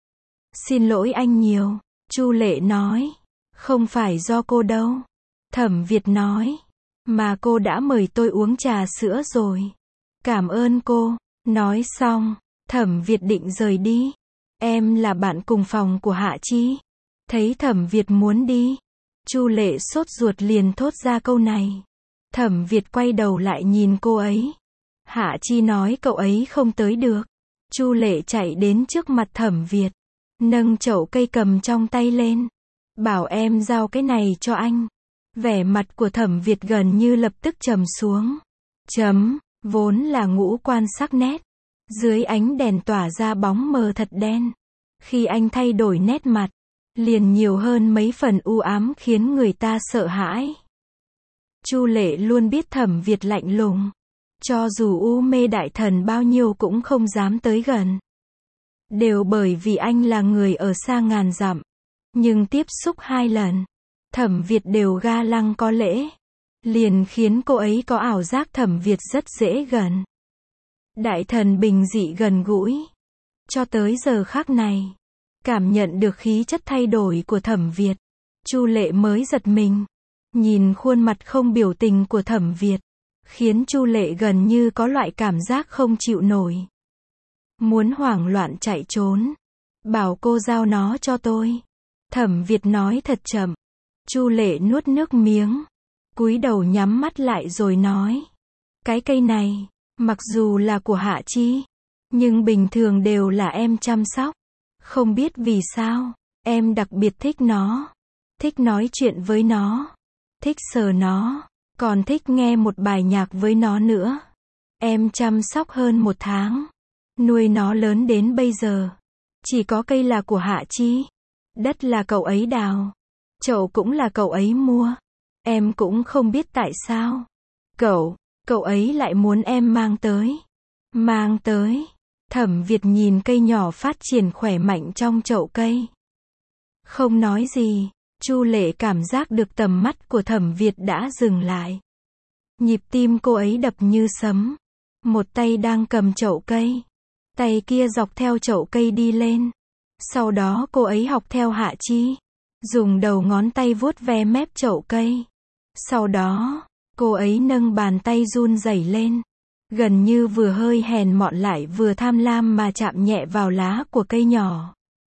[SPEAKER 1] Xin lỗi anh nhiều. Chu Lệ nói. Không phải do cô đâu. Thẩm Việt nói. Mà cô đã mời tôi uống trà sữa rồi. Cảm ơn cô. Nói xong, Thẩm Việt định rời đi. Em là bạn cùng phòng của Hạ Chi. Thấy Thẩm Việt muốn đi, Chu Lệ sốt ruột liền thốt ra câu này. Thẩm Việt quay đầu lại nhìn cô ấy. Hạ Chi nói cậu ấy không tới được. Chu Lệ chạy đến trước mặt Thẩm Việt, nâng chậu cây cầm trong tay lên. Bảo em giao cái này cho anh. Vẻ mặt của Thẩm Việt gần như lập tức trầm xuống. Vốn là ngũ quan sắc nét. Dưới ánh đèn tỏa ra bóng mờ thật đen. Khi anh thay đổi nét mặt, liền nhiều hơn mấy phần u ám khiến người ta sợ hãi. Chu Lệ luôn biết Thẩm Việt lạnh lùng. Cho dù u mê đại thần bao nhiêu cũng không dám tới gần. Đều bởi vì anh là người ở xa ngàn dặm. Nhưng tiếp xúc 2 lần, Thẩm Việt đều ga lăng có lễ. Liền khiến cô ấy có ảo giác Thẩm Việt rất dễ gần. Đại thần bình dị gần gũi. Cho tới giờ khắc này, cảm nhận được khí chất thay đổi của Thẩm Việt, Chu Lệ mới giật mình. Nhìn khuôn mặt không biểu tình của Thẩm Việt, khiến Chu Lệ gần như có loại cảm giác không chịu nổi. Muốn hoảng loạn chạy trốn. bảo cô giao nó cho tôi. Thẩm Việt nói thật chậm. Chu Lệ nuốt nước miếng, cúi đầu nhắm mắt lại rồi nói. Cái cây này, mặc dù là của Hạ Chi, nhưng bình thường đều là em chăm sóc. Không biết vì sao, em đặc biệt thích nó. Thích nói chuyện với nó. Thích sờ nó. Còn thích nghe một bài nhạc với nó nữa. Em chăm sóc hơn 1 tháng. Nuôi nó lớn đến bây giờ. Chỉ có cây là của Hạ Chi. Đất là cậu ấy đào. Chậu cũng là cậu ấy mua. Em cũng không biết tại sao. Cậu ấy lại muốn em mang tới. Mang tới. Thẩm Việt nhìn cây nhỏ phát triển khỏe mạnh trong chậu cây. Không nói gì. Chu Lệ cảm giác được tầm mắt của Thẩm Việt đã dừng lại. Nhịp tim cô ấy đập như sấm. Một tay đang cầm chậu cây. Tay kia dọc theo chậu cây đi lên. Sau đó cô ấy học theo Hạ Chi. Dùng đầu ngón tay vuốt ve mép chậu cây. Sau đó, cô ấy nâng bàn tay run rẩy lên. Gần như vừa hơi hèn mọn lại vừa tham lam mà chạm nhẹ vào lá của cây nhỏ.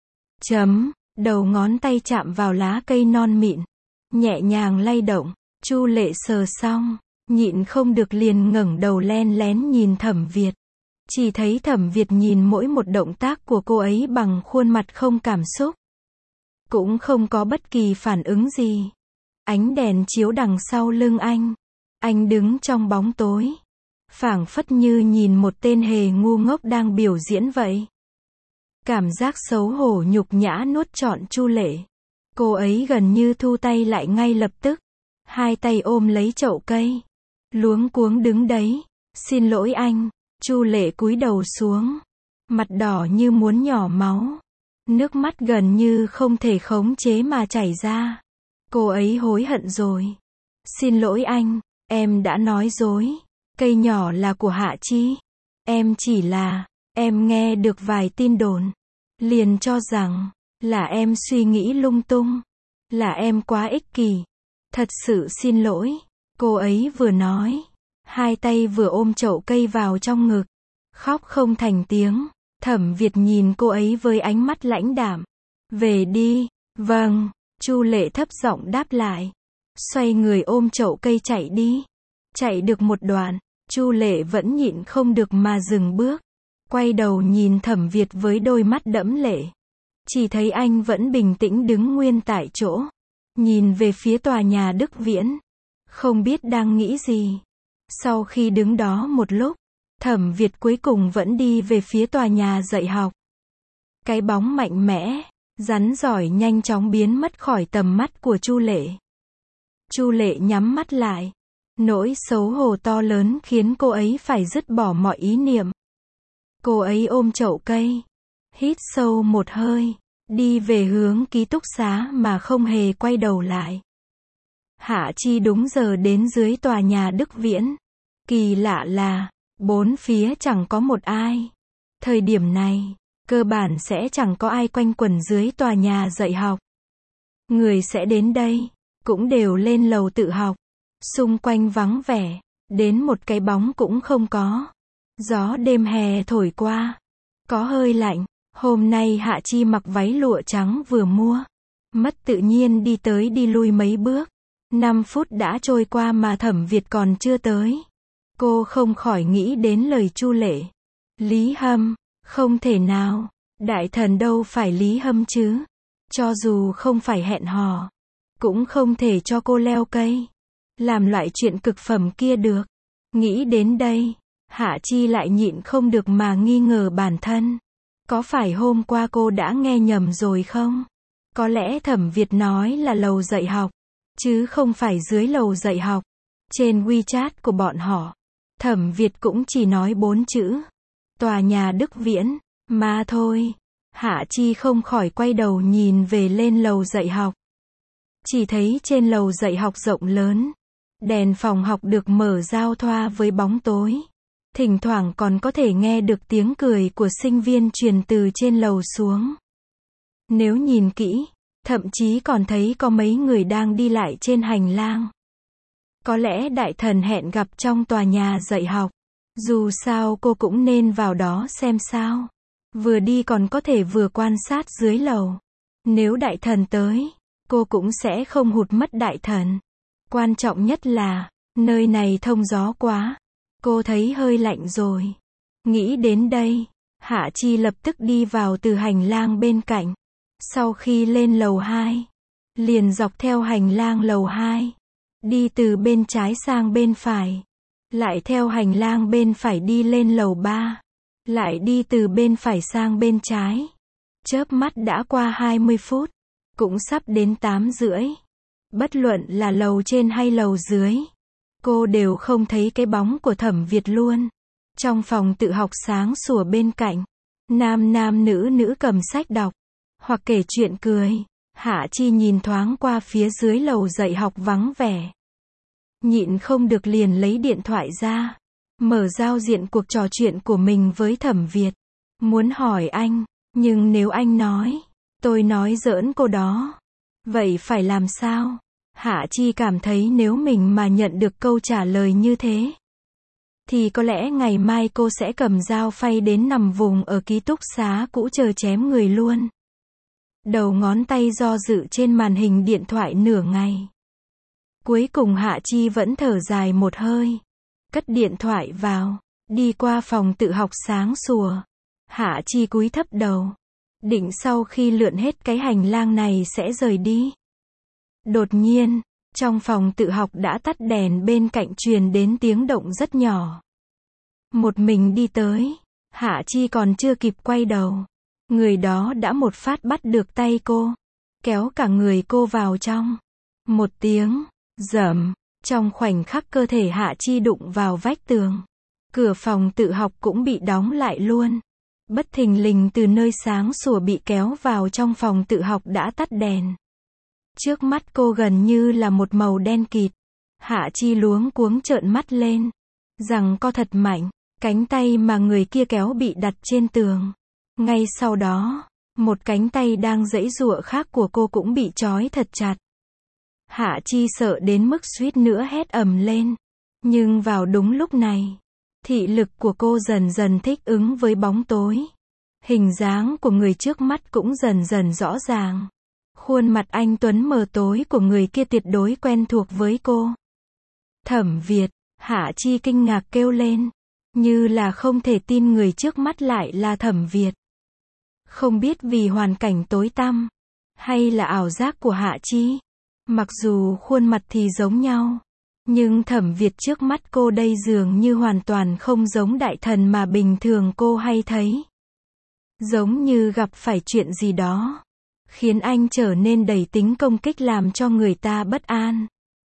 [SPEAKER 1] Đầu ngón tay chạm vào lá cây non mịn. Nhẹ nhàng lay động. Chu Lệ sờ xong, nhịn không được liền ngẩng đầu len lén nhìn Thẩm Việt. Chỉ thấy Thẩm Việt nhìn mỗi một động tác của cô ấy bằng khuôn mặt không cảm xúc. Cũng không có bất kỳ phản ứng gì. Ánh đèn chiếu đằng sau lưng anh. Anh đứng trong bóng tối. Phảng phất như nhìn một tên hề ngu ngốc đang biểu diễn vậy. Cảm giác xấu hổ nhục nhã nuốt trọn Chu Lệ. Cô ấy gần như thu tay lại ngay lập tức. Hai tay ôm lấy chậu cây. Luống cuống đứng đấy. Xin lỗi anh. Chu Lệ cúi đầu xuống. Mặt đỏ như muốn nhỏ máu. Nước mắt gần như không thể khống chế mà chảy ra. Cô ấy hối hận rồi. Xin lỗi anh, em đã nói dối. Cây nhỏ là của Hạ Chi. Em nghe được vài tin đồn. Liền cho rằng, là em suy nghĩ lung tung. Là em quá ích kỷ. Thật sự xin lỗi. Cô ấy vừa nói. Hai tay vừa ôm chậu cây vào trong ngực. Khóc không thành tiếng. Thẩm Việt nhìn cô ấy với ánh mắt lãnh đạm. Về đi. Vâng. Chu Lệ thấp giọng đáp lại. Xoay người ôm chậu cây chạy đi. Chạy được một đoạn. Chu Lệ vẫn nhịn không được mà dừng bước. Quay đầu nhìn Thẩm Việt với đôi mắt đẫm lệ. Chỉ thấy anh vẫn bình tĩnh đứng nguyên tại chỗ. Nhìn về phía tòa nhà Đức Viễn. Không biết đang nghĩ gì. Sau khi đứng đó một lúc. Thẩm Việt cuối cùng vẫn đi về phía tòa nhà dạy học. Cái bóng mạnh mẽ, rắn giỏi nhanh chóng biến mất khỏi tầm mắt của Chu Lệ. Chu Lệ nhắm mắt lại. Nỗi xấu hổ to lớn khiến cô ấy phải dứt bỏ mọi ý niệm. Cô ấy ôm chậu cây. Hít sâu một hơi. Đi về hướng ký túc xá mà không hề quay đầu lại. Hạ Chi đúng giờ đến dưới tòa nhà Đức Viễn. Kỳ lạ là, bốn phía chẳng có một ai. Thời điểm này, cơ bản sẽ chẳng có ai quanh quẩn dưới tòa nhà dạy học. Người sẽ đến đây, cũng đều lên lầu tự học. Xung quanh vắng vẻ, đến một cái bóng cũng không có. Gió đêm hè thổi qua, có hơi lạnh. Hôm nay Hạ Chi mặc váy lụa trắng vừa mua. Mất tự nhiên đi tới đi lui mấy bước. 5 phút đã trôi qua mà Thẩm Việt còn chưa tới. Cô không khỏi nghĩ đến lời Chu Lệ. Lý Hâm, không thể nào. Đại thần đâu phải Lý Hâm chứ. Cho dù không phải hẹn hò, cũng không thể cho cô leo cây. Làm loại chuyện cực phẩm kia được. Nghĩ đến đây, Hạ Chi lại nhịn không được mà nghi ngờ bản thân. Có phải hôm qua cô đã nghe nhầm rồi không? Có lẽ Thẩm Việt nói là lầu dạy học, chứ không phải dưới lầu dạy học. Trên WeChat của bọn họ, Thẩm Việt cũng chỉ nói 4 chữ. Tòa nhà Đức Viễn, mà thôi. Hạ Chi không khỏi quay đầu nhìn về lên lầu dạy học. Chỉ thấy trên lầu dạy học rộng lớn. Đèn phòng học được mở giao thoa với bóng tối. Thỉnh thoảng còn có thể nghe được tiếng cười của sinh viên truyền từ trên lầu xuống. Nếu nhìn kỹ, thậm chí còn thấy có mấy người đang đi lại trên hành lang. Có lẽ đại thần hẹn gặp trong tòa nhà dạy học. Dù sao cô cũng nên vào đó xem sao. Vừa đi còn có thể vừa quan sát dưới lầu. Nếu đại thần tới, cô cũng sẽ không hụt mất đại thần. Quan trọng nhất là, nơi này thông gió quá. Cô thấy hơi lạnh rồi. Nghĩ đến đây, Hạ Chi lập tức đi vào từ hành lang bên cạnh. Sau khi lên lầu 2, liền dọc theo hành lang lầu 2, đi từ bên trái sang bên phải, lại theo hành lang bên phải đi lên lầu 3, lại đi từ bên phải sang bên trái. Chớp mắt đã qua 20 phút, cũng sắp đến 8:30. Bất luận là lầu trên hay lầu dưới, cô đều không thấy cái bóng của Thẩm Việt luôn. Trong phòng tự học sáng sủa bên cạnh, nam nam nữ nữ cầm sách đọc, hoặc kể chuyện cười. Hạ Chi nhìn thoáng qua phía dưới lầu dạy học vắng vẻ. Nhịn không được liền lấy điện thoại ra, mở giao diện cuộc trò chuyện của mình với Thẩm Việt. Muốn hỏi anh, nhưng nếu anh nói, tôi nói giỡn cô đó, vậy phải làm sao? Hạ Chi cảm thấy nếu mình mà nhận được câu trả lời như thế, thì có lẽ ngày mai cô sẽ cầm dao phay đến nằm vùng ở ký túc xá cũ chờ chém người luôn. Đầu ngón tay do dự trên màn hình điện thoại nửa ngày. Cuối cùng Hạ Chi vẫn thở dài một hơi, cất điện thoại vào, đi qua phòng tự học sáng sủa. Hạ Chi cúi thấp đầu, định sau khi lượn hết cái hành lang này sẽ rời đi. Đột nhiên, trong phòng tự học đã tắt đèn, bên cạnh truyền đến tiếng động rất nhỏ. Một mình đi tới, Hạ Chi còn chưa kịp quay đầu, người đó đã một phát bắt được tay cô, kéo cả người cô vào trong. Một tiếng rầm, trong khoảnh khắc cơ thể Hạ Chi đụng vào vách tường. Cửa phòng tự học cũng bị đóng lại luôn. Bất thình lình từ nơi sáng sủa bị kéo vào trong phòng tự học đã tắt đèn. Trước mắt cô gần như là một màu đen kịt. Hạ Chi luống cuống trợn mắt lên. Giằng co thật mạnh, cánh tay mà người kia kéo bị đặt trên tường. Ngay sau đó, một cánh tay đang giãy giụa khác của cô cũng bị trói thật chặt. Hạ Chi sợ đến mức suýt nữa hét ầm lên. Nhưng vào đúng lúc này, thị lực của cô dần dần thích ứng với bóng tối. Hình dáng của người trước mắt cũng dần dần rõ ràng. Khuôn mặt anh tuấn mờ tối của người kia tuyệt đối quen thuộc với cô. Thẩm Việt, Hạ Chi kinh ngạc kêu lên, như là không thể tin người trước mắt lại là Thẩm Việt. Không biết vì hoàn cảnh tối tăm, hay là ảo giác của Hạ Chi, mặc dù khuôn mặt thì giống nhau, nhưng Thẩm Việt trước mắt cô đây dường như hoàn toàn không giống đại thần mà bình thường cô hay thấy. Giống như gặp phải chuyện gì đó, khiến anh trở nên đầy tính công kích làm cho người ta bất an.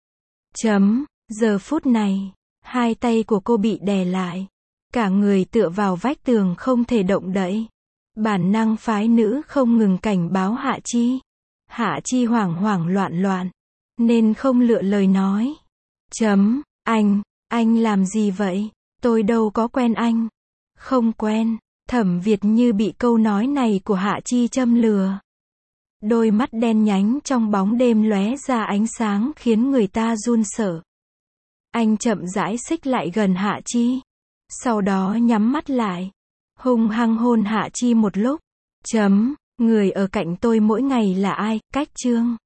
[SPEAKER 1] Giờ phút này, hai tay của cô bị đè lại, cả người tựa vào vách tường không thể động đậy. Bản năng phái nữ không ngừng cảnh báo Hạ Chi. Hạ Chi hoảng hoảng loạn loạn, nên không lựa lời nói. Anh làm gì vậy? Tôi đâu có quen anh. Không quen. Thẩm Việt như bị câu nói này của Hạ Chi châm lừa. Đôi mắt đen nhánh trong bóng đêm lóe ra ánh sáng khiến người ta run sợ. Anh chậm rãi xích lại gần Hạ Chi, sau đó nhắm mắt lại, hung hăng hôn Hạ Chi một lúc. Người ở cạnh tôi mỗi ngày là ai? Cách Trương.